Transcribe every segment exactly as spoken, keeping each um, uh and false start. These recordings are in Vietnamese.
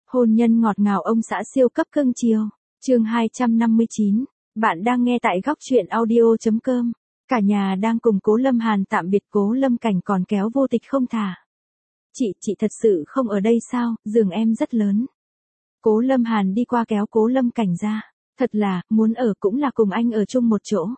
Hôn nhân ngọt ngào ông xã siêu cấp cưng chiều. Chương hai trăm năm mươi chín. Bạn đang nghe tại góc truyện audio chấm com. Cả nhà đang cùng Cố Lâm Hàn tạm biệt, Cố Lâm Cảnh còn kéo Vô Tịch không thả. Chị, chị thật sự không ở đây sao, giường em rất lớn. Cố Lâm Hàn đi qua kéo Cố Lâm Cảnh ra. Thật là, muốn ở cũng là cùng anh ở chung một chỗ.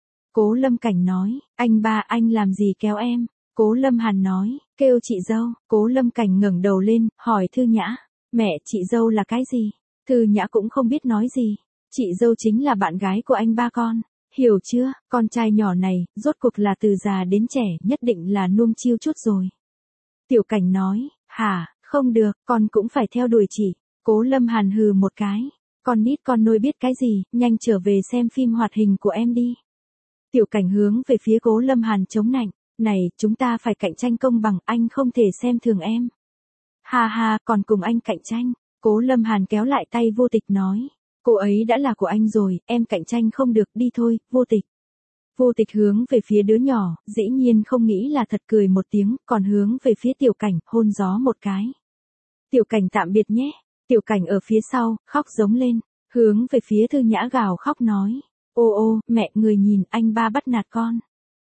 Cố Lâm Cảnh nói, anh ba anh làm gì kéo em. Cố Lâm Hàn nói, kêu chị dâu. Cố Lâm Cảnh ngẩng đầu lên, hỏi Thư Nhã, mẹ chị dâu là cái gì? Thư Nhã cũng không biết nói gì. Chị dâu chính là bạn gái của anh ba con. Hiểu chưa, con trai nhỏ này, rốt cuộc là từ già đến trẻ, nhất định là nuông chiêu chút rồi. Tiểu Cảnh nói, hả, không được, con cũng phải theo đuổi chị. Cố Lâm Hàn hừ một cái. Con nít con nôi biết cái gì, nhanh trở về xem phim hoạt hình của em đi. Tiểu Cảnh hướng về phía Cố Lâm Hàn chống nạnh. Này, chúng ta phải cạnh tranh công bằng, anh không thể xem thường em. Ha ha, còn cùng anh cạnh tranh. Cố Lâm Hàn kéo lại tay Vô Tịch nói. Cô ấy đã là của anh rồi, em cạnh tranh không được, đi thôi, Vô Tịch. Vô Tịch hướng về phía đứa nhỏ, dĩ nhiên không nghĩ là thật, cười một tiếng, còn hướng về phía Tiểu Cảnh, hôn gió một cái. Tiểu Cảnh tạm biệt nhé. Tiểu Cảnh ở phía sau, khóc giống lên, hướng về phía Thư Nhã gào khóc nói. Ô ô, mẹ, người nhìn, anh ba bắt nạt con.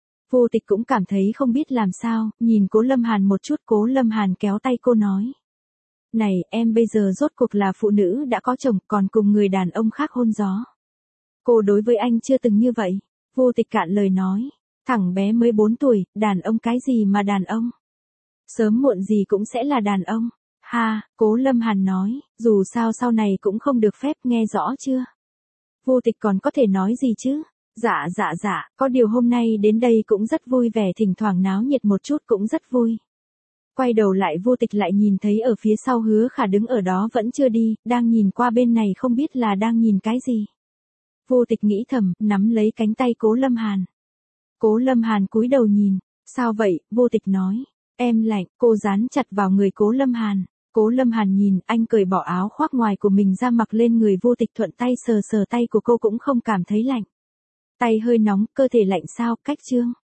Vô Tịch cũng cảm thấy không biết làm sao, nhìn Cố Lâm Hàn một chút. Cố Lâm Hàn kéo tay cô nói. Này, em bây giờ rốt cuộc là phụ nữ đã có chồng, còn cùng người đàn ông khác hôn gió. Cô đối với anh chưa từng như vậy. Vô Tịch cạn lời nói. Thằng bé mới bốn tuổi, đàn ông cái gì mà đàn ông. Sớm muộn gì cũng sẽ là đàn ông. Ha, Cố Lâm Hàn nói, dù sao sau này cũng không được phép, nghe rõ chưa? Vô Tịch còn có thể nói gì chứ? Dạ dạ dạ, có điều hôm nay đến đây cũng rất vui vẻ, thỉnh thoảng náo nhiệt một chút cũng rất vui. Quay đầu lại Vô Tịch lại nhìn thấy ở phía sau Hứa Khả đứng ở đó vẫn chưa đi, đang nhìn qua bên này không biết là đang nhìn cái gì. Vô Tịch nghĩ thầm, nắm lấy cánh tay Cố Lâm Hàn. Cố Lâm Hàn cúi đầu nhìn, sao vậy, Vô Tịch nói, em lạnh, cô dán chặt vào người Cố Lâm Hàn. Cố Lâm Hàn nhìn, anh cởi bỏ áo khoác ngoài của mình ra mặc lên người Vô Tịch, thuận tay sờ sờ tay của cô cũng không cảm thấy lạnh. Tay hơi nóng, cơ thể lạnh sao, cách chương.